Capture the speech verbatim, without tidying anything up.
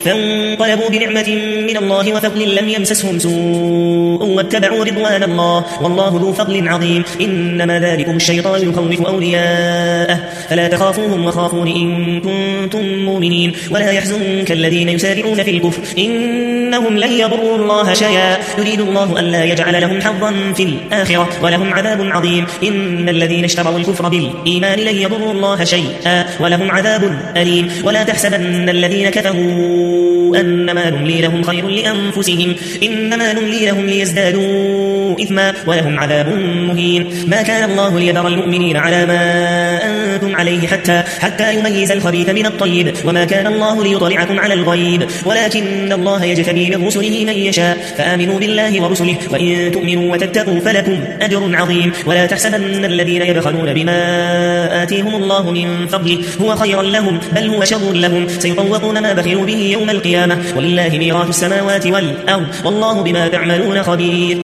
فانقلبوا بنعمة من الله وفضل لم يمسسهم سوء واتبعوا رضوان الله والله ذو فضل عظيم. إنما ذلكم الشيطان يخوف أولياءه فلا تخافوهم وخافون إن كنتم مؤمنين. ولا يحزنك الذين يسارعون في الكفر إنهم لن يضروا الله شيئا يريد الله ألا يجعل لهم حظا في الآخرة ولهم عذاب عظيم. إن الذين اشتروا الكفر بالإيمان لن يضروا الله شيئا ولهم عذاب أليم. ولا تحسبن الذين كفروا أنما نملي لهم خير لأنفسهم إنما نملي لهم ليزدادوا إثما ولهم عذاب مهين. ما كان الله ليذر المؤمنين على ما أنتم عليه حتى حتى يميز الخبيث من الطيب وما كان الله ليطلعكم على الغيب ولكن الله يجتبي من رسله من يشاء فآمنوا بالله ورسله وإن تؤمنوا وتتقوا فلكم أجر عظيم. ولا تحسبن الذين يبخلون بما آتيهم الله من فضله هو خيرا لهم بل هو شر لهم سيطوقون ما بخلوا به يوم القيامة ولله ميراث السماوات والأرض والله بما تعملون خبير.